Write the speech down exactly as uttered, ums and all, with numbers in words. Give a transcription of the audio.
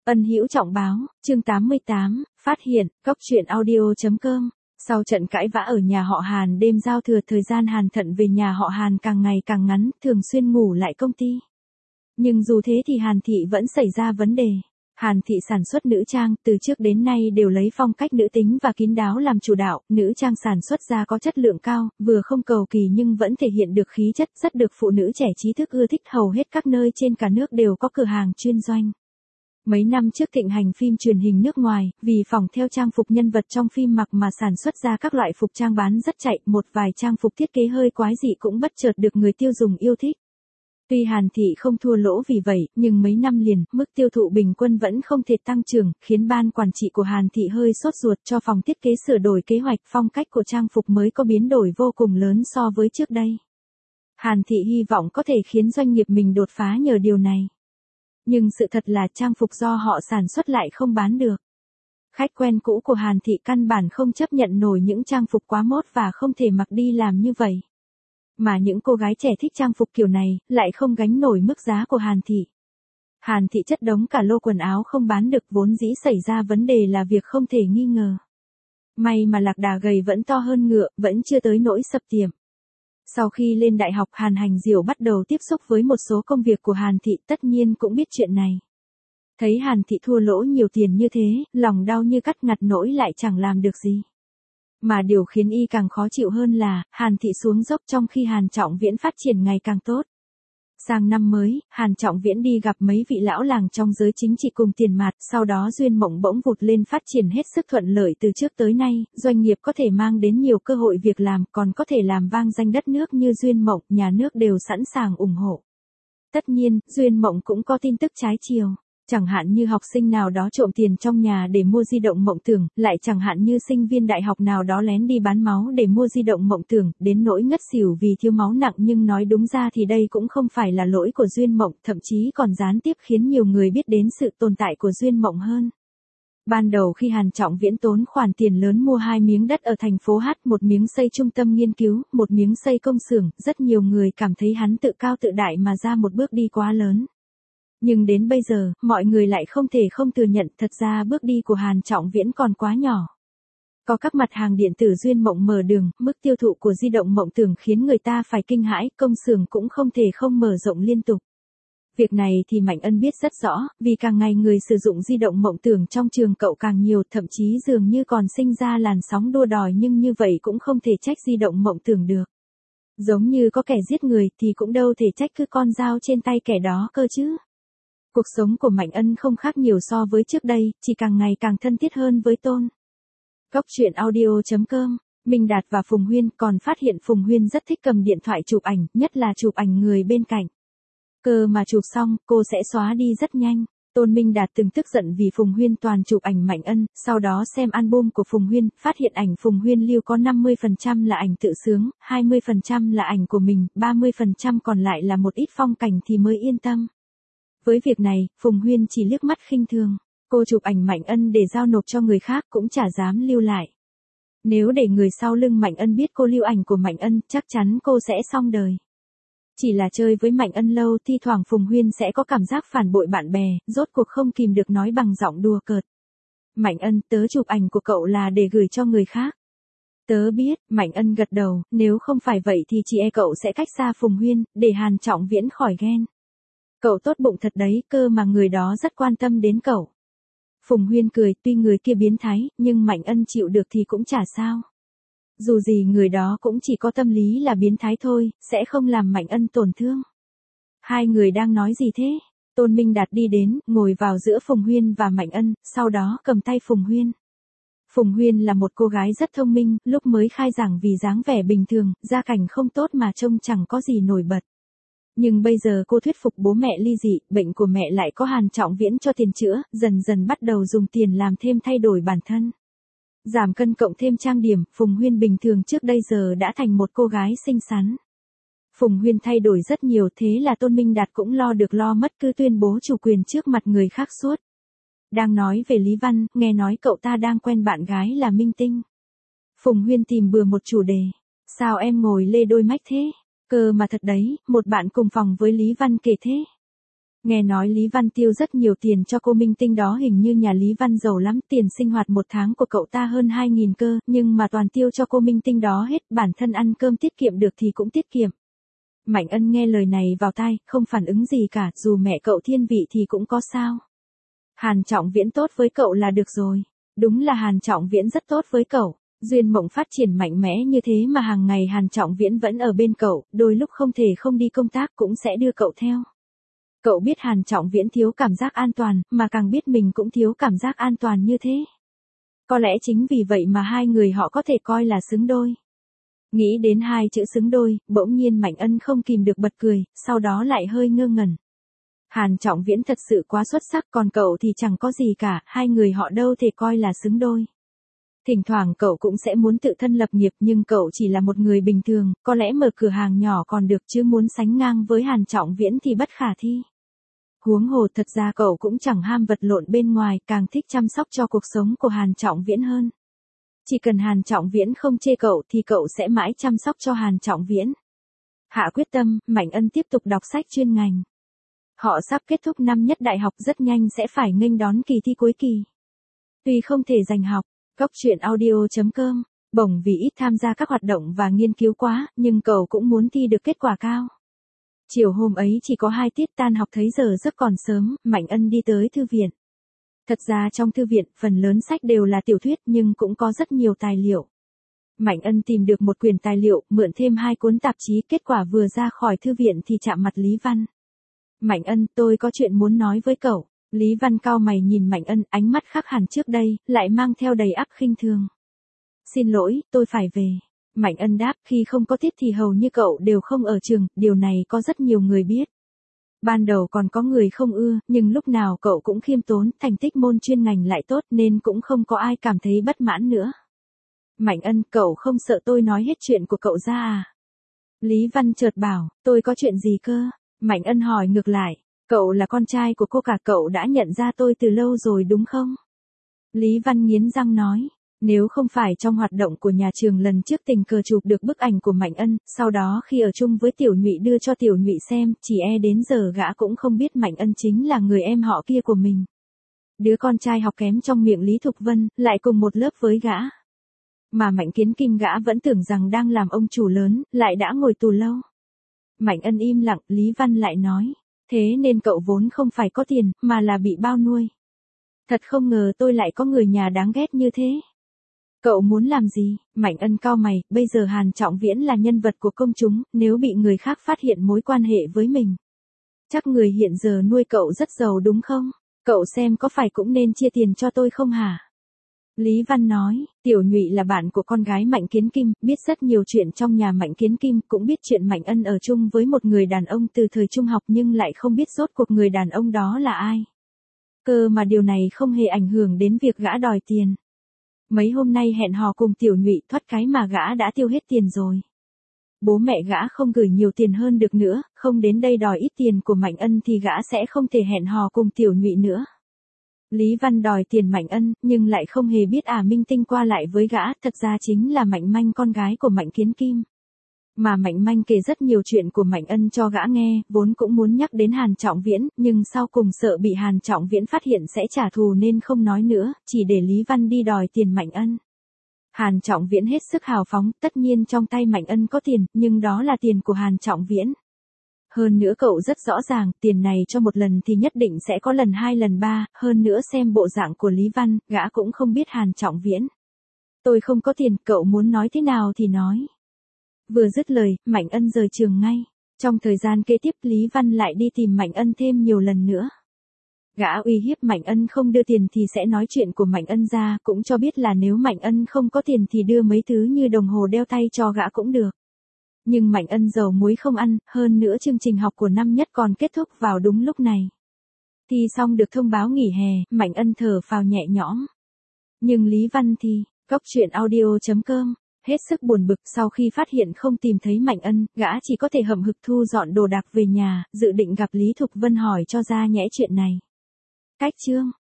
Ân Hữu Trọng báo, chương tám mươi tám, phát hiện, cóc truyện audio chấm com. Sau trận cãi vã ở nhà họ Hàn đêm giao thừa, thời gian Hàn Thận về nhà họ Hàn càng ngày càng ngắn, thường xuyên ngủ lại công ty. Nhưng dù thế thì Hàn Thị vẫn xảy ra vấn đề. Hàn Thị sản xuất nữ trang, từ trước đến nay đều lấy phong cách nữ tính và kín đáo làm chủ đạo, nữ trang sản xuất ra có chất lượng cao, vừa không cầu kỳ nhưng vẫn thể hiện được khí chất, rất được phụ nữ trẻ trí thức ưa thích, hầu hết các nơi trên cả nước đều có cửa hàng chuyên doanh. Mấy năm trước thịnh hành phim truyền hình nước ngoài, vì phỏng theo trang phục nhân vật trong phim mặc mà sản xuất ra các loại phục trang bán rất chạy, một vài trang phục thiết kế hơi quái dị cũng bất chợt được người tiêu dùng yêu thích. Tuy Hàn Thị không thua lỗ vì vậy, nhưng mấy năm liền, mức tiêu thụ bình quân vẫn không thể tăng trưởng, khiến ban quản trị của Hàn Thị hơi sốt ruột, cho phòng thiết kế sửa đổi kế hoạch, phong cách của trang phục mới có biến đổi vô cùng lớn so với trước đây. Hàn Thị hy vọng có thể khiến doanh nghiệp mình đột phá nhờ điều này. Nhưng sự thật là trang phục do họ sản xuất lại không bán được. Khách quen cũ của Hàn Thị căn bản không chấp nhận nổi những trang phục quá mốt và không thể mặc đi làm như vậy. Mà những cô gái trẻ thích trang phục kiểu này, lại không gánh nổi mức giá của Hàn Thị. Hàn Thị chất đống cả lô quần áo không bán được, vốn dĩ xảy ra vấn đề là việc không thể nghi ngờ. May mà lạc đà gầy vẫn to hơn ngựa, vẫn chưa tới nỗi sập tiệm. Sau khi lên đại học, Hàn Hành Diệu bắt đầu tiếp xúc với một số công việc của Hàn Thị, tất nhiên cũng biết chuyện này. Thấy Hàn Thị thua lỗ nhiều tiền như thế, lòng đau như cắt ngặt nỗi lại chẳng làm được gì. Mà điều khiến y càng khó chịu hơn là, Hàn Thị xuống dốc trong khi Hàn Trọng Viễn phát triển ngày càng tốt. Sang năm mới, Hàn Trọng Viễn đi gặp mấy vị lão làng trong giới chính trị cùng tiền mạt, sau đó Duyên Mộng bỗng vụt lên phát triển hết sức thuận lợi từ trước tới nay, doanh nghiệp có thể mang đến nhiều cơ hội việc làm, còn có thể làm vang danh đất nước như Duyên Mộng, nhà nước đều sẵn sàng ủng hộ. Tất nhiên, Duyên Mộng cũng có tin tức trái chiều. Chẳng hạn như học sinh nào đó trộm tiền trong nhà để mua di động Mộng Tưởng, lại chẳng hạn như sinh viên đại học nào đó lén đi bán máu để mua di động Mộng Tưởng, đến nỗi ngất xỉu vì thiếu máu nặng, nhưng nói đúng ra thì đây cũng không phải là lỗi của Duyên Mộng, thậm chí còn gián tiếp khiến nhiều người biết đến sự tồn tại của Duyên Mộng hơn. Ban đầu khi Hàn Trọng Viễn tốn khoản tiền lớn mua hai miếng đất ở thành phố H, một miếng xây trung tâm nghiên cứu, một miếng xây công xưởng, rất nhiều người cảm thấy hắn tự cao tự đại mà ra một bước đi quá lớn. Nhưng đến bây giờ, mọi người lại không thể không thừa nhận, thật ra bước đi của Hàn Trọng Viễn còn quá nhỏ. Có các mặt hàng điện tử Duyên Mộng mở đường, mức tiêu thụ của di động Mộng Tưởng khiến người ta phải kinh hãi, công xưởng cũng không thể không mở rộng liên tục. Việc này thì Mạnh Ân biết rất rõ, vì càng ngày người sử dụng di động Mộng Tưởng trong trường cậu càng nhiều, thậm chí dường như còn sinh ra làn sóng đua đòi, nhưng như vậy cũng không thể trách di động Mộng Tưởng được. Giống như có kẻ giết người thì cũng đâu thể trách cứ con dao trên tay kẻ đó cơ chứ. Cuộc sống của Mạnh Ân không khác nhiều so với trước đây, chỉ càng ngày càng thân thiết hơn với Tôn. Cóc truyện audio chấm com, Minh Đạt và Phùng Huyên còn phát hiện Phùng Huyên rất thích cầm điện thoại chụp ảnh, nhất là chụp ảnh người bên cạnh. Cơ mà chụp xong, cô sẽ xóa đi rất nhanh. Tôn Minh Đạt từng tức giận vì Phùng Huyên toàn chụp ảnh Mạnh Ân, sau đó xem album của Phùng Huyên, phát hiện ảnh Phùng Huyên lưu có năm mươi phần trăm là ảnh tự sướng, hai mươi phần trăm là ảnh của mình, ba mươi phần trăm còn lại là một ít phong cảnh thì mới yên tâm. Với việc này, Phùng Huyên chỉ liếc mắt khinh thường. Cô chụp ảnh Mạnh Ân để giao nộp cho người khác cũng chả dám lưu lại. Nếu để người sau lưng Mạnh Ân biết cô lưu ảnh của Mạnh Ân, chắc chắn cô sẽ xong đời. Chỉ là chơi với Mạnh Ân lâu, thi thoảng Phùng Huyên sẽ có cảm giác phản bội bạn bè, rốt cuộc không kìm được nói bằng giọng đùa cợt. Mạnh Ân, tớ chụp ảnh của cậu là để gửi cho người khác. Tớ biết, Mạnh Ân gật đầu, nếu không phải vậy thì chị e cậu sẽ cách xa Phùng Huyên, để Hàn Trọng Viễn khỏi ghen. Cậu tốt bụng thật đấy, cơ mà người đó rất quan tâm đến cậu. Phùng Huyên cười, tuy người kia biến thái, nhưng Mạnh Ân chịu được thì cũng chả sao. Dù gì người đó cũng chỉ có tâm lý là biến thái thôi, sẽ không làm Mạnh Ân tổn thương. Hai người đang nói gì thế? Tôn Minh Đạt đi đến, ngồi vào giữa Phùng Huyên và Mạnh Ân, sau đó cầm tay Phùng Huyên. Phùng Huyên là một cô gái rất thông minh, lúc mới khai giảng vì dáng vẻ bình thường, gia cảnh không tốt mà trông chẳng có gì nổi bật. Nhưng bây giờ cô thuyết phục bố mẹ ly dị, bệnh của mẹ lại có Hàn Trọng Viễn cho tiền chữa, dần dần bắt đầu dùng tiền làm thêm thay đổi bản thân. Giảm cân cộng thêm trang điểm, Phùng Huyên bình thường trước đây giờ đã thành một cô gái xinh xắn. Phùng Huyên thay đổi rất nhiều, thế là Tôn Minh Đạt cũng lo được lo mất, cứ tuyên bố chủ quyền trước mặt người khác suốt. Đang nói về Lý Văn, nghe nói cậu ta đang quen bạn gái là Minh Tinh. Phùng Huyên tìm bừa một chủ đề. Sao em ngồi lê đôi mách thế? Cơ mà thật đấy, một bạn cùng phòng với Lý Văn kể thế. Nghe nói Lý Văn tiêu rất nhiều tiền cho cô minh tinh đó, hình như nhà Lý Văn giàu lắm, tiền sinh hoạt một tháng của cậu ta hơn hai nghìn cơ, nhưng mà toàn tiêu cho cô minh tinh đó hết, bản thân ăn cơm tiết kiệm được thì cũng tiết kiệm. Mạnh Ân nghe lời này vào tai, không phản ứng gì cả, dù mẹ cậu thiên vị thì cũng có sao. Hàn Trọng Viễn tốt với cậu là được rồi. Đúng là Hàn Trọng Viễn rất tốt với cậu. Duyên mộng phát triển mạnh mẽ như thế mà hàng ngày Hàn Trọng Viễn vẫn ở bên cậu, đôi lúc không thể không đi công tác cũng sẽ đưa cậu theo. Cậu biết Hàn Trọng Viễn thiếu cảm giác an toàn, mà càng biết mình cũng thiếu cảm giác an toàn như thế. Có lẽ chính vì vậy mà hai người họ có thể coi là xứng đôi. Nghĩ đến hai chữ xứng đôi, bỗng nhiên Mạnh Ân không kìm được bật cười, sau đó lại hơi ngơ ngẩn. Hàn Trọng Viễn thật sự quá xuất sắc, còn cậu thì chẳng có gì cả, hai người họ đâu thể coi là xứng đôi. Thỉnh thoảng cậu cũng sẽ muốn tự thân lập nghiệp, nhưng cậu chỉ là một người bình thường, có lẽ mở cửa hàng nhỏ còn được, chứ muốn sánh ngang với Hàn Trọng Viễn thì bất khả thi. Huống hồ thật ra cậu cũng chẳng ham vật lộn bên ngoài, càng thích chăm sóc cho cuộc sống của Hàn Trọng Viễn hơn. Chỉ cần Hàn Trọng Viễn không chê cậu thì cậu sẽ mãi chăm sóc cho Hàn Trọng Viễn. Hạ quyết tâm, Mạnh Ân tiếp tục đọc sách chuyên ngành. Họ sắp kết thúc năm nhất đại học, rất nhanh sẽ phải nghênh đón kỳ thi cuối kỳ. Tuy không thể giành học, Cóc truyện audio chấm com, bổng vì ít tham gia các hoạt động và nghiên cứu quá, nhưng cậu cũng muốn thi được kết quả cao. Chiều hôm ấy chỉ có hai tiết tan học, thấy giờ giấc còn sớm, Mạnh Ân đi tới thư viện. Thật ra trong thư viện, phần lớn sách đều là tiểu thuyết nhưng cũng có rất nhiều tài liệu. Mạnh Ân tìm được một quyển tài liệu, mượn thêm hai cuốn tạp chí, kết quả vừa ra khỏi thư viện thì chạm mặt Lý Văn. Mạnh Ân, tôi có chuyện muốn nói với cậu. Lý Văn cau mày nhìn Mạnh Ân, ánh mắt khác hẳn trước đây, lại mang theo đầy áp khinh thường. Xin lỗi, tôi phải về. Mạnh Ân đáp, khi không có tiết thì hầu như cậu đều không ở trường, điều này có rất nhiều người biết. Ban đầu còn có người không ưa, nhưng lúc nào cậu cũng khiêm tốn, thành tích môn chuyên ngành lại tốt nên cũng không có ai cảm thấy bất mãn nữa. Mạnh Ân, cậu không sợ tôi nói hết chuyện của cậu ra à? Lý Văn chợt bảo, tôi có chuyện gì cơ? Mạnh Ân hỏi ngược lại, cậu là con trai của cô cả, cậu đã nhận ra tôi từ lâu rồi đúng không? Lý Văn nghiến răng nói, nếu không phải trong hoạt động của nhà trường lần trước tình cờ chụp được bức ảnh của Mạnh Ân, sau đó khi ở chung với Tiểu Nhụy đưa cho Tiểu Nhụy xem, chỉ e đến giờ gã cũng không biết Mạnh Ân chính là người em họ kia của mình. Đứa con trai học kém trong miệng Lý Thục Vân, lại cùng một lớp với gã. Mà Mạnh Kiến Kim gã vẫn tưởng rằng đang làm ông chủ lớn, lại đã ngồi tù lâu. Mạnh Ân im lặng, Lý Văn lại nói, thế nên cậu vốn không phải có tiền, mà là bị bao nuôi. Thật không ngờ tôi lại có người nhà đáng ghét như thế. Cậu muốn làm gì? Mạnh Ân cau mày, bây giờ Hàn Trọng Viễn là nhân vật của công chúng, nếu bị người khác phát hiện mối quan hệ với mình. Chắc người hiện giờ nuôi cậu rất giàu đúng không? Cậu xem có phải cũng nên chia tiền cho tôi không hả? Lý Văn nói, Tiểu Nhụy là bạn của con gái Mạnh Kiến Kim, biết rất nhiều chuyện trong nhà Mạnh Kiến Kim, cũng biết chuyện Mạnh Ân ở chung với một người đàn ông từ thời trung học nhưng lại không biết rốt cuộc người đàn ông đó là ai. Cơ mà điều này không hề ảnh hưởng đến việc gã đòi tiền. Mấy hôm nay hẹn hò cùng Tiểu Nhụy, thoát cái mà gã đã tiêu hết tiền rồi. Bố mẹ gã không gửi nhiều tiền hơn được nữa, không đến đây đòi ít tiền của Mạnh Ân thì gã sẽ không thể hẹn hò cùng Tiểu Nhụy nữa. Lý Văn đòi tiền Mạnh Ân, nhưng lại không hề biết à minh tinh qua lại với gã, thật ra chính là Mạnh Manh, con gái của Mạnh Kiến Kim. Mà Mạnh Manh kể rất nhiều chuyện của Mạnh Ân cho gã nghe, vốn cũng muốn nhắc đến Hàn Trọng Viễn, nhưng sau cùng sợ bị Hàn Trọng Viễn phát hiện sẽ trả thù nên không nói nữa, chỉ để Lý Văn đi đòi tiền Mạnh Ân. Hàn Trọng Viễn hết sức hào phóng, tất nhiên trong tay Mạnh Ân có tiền, nhưng đó là tiền của Hàn Trọng Viễn. Hơn nữa cậu rất rõ ràng, tiền này cho một lần thì nhất định sẽ có lần hai lần ba, hơn nữa xem bộ dạng của Lý Văn, gã cũng không biết Hàn Trọng Viễn. Tôi không có tiền, cậu muốn nói thế nào thì nói. Vừa dứt lời, Mạnh Ân rời trường ngay. Trong thời gian kế tiếp Lý Văn lại đi tìm Mạnh Ân thêm nhiều lần nữa. Gã uy hiếp Mạnh Ân không đưa tiền thì sẽ nói chuyện của Mạnh Ân ra, cũng cho biết là nếu Mạnh Ân không có tiền thì đưa mấy thứ như đồng hồ đeo tay cho gã cũng được. Nhưng Mạnh Ân dầu muối không ăn, hơn nữa chương trình học của năm nhất còn kết thúc vào đúng lúc này. Thi xong được thông báo nghỉ hè, Mạnh Ân thở phào nhẹ nhõm. Nhưng Lý Văn thì, Cóc truyện audio chấm com, hết sức buồn bực sau khi phát hiện không tìm thấy Mạnh Ân, gã chỉ có thể hậm hực thu dọn đồ đạc về nhà, dự định gặp Lý Thục Vân hỏi cho ra nhẽ chuyện này. Cách chương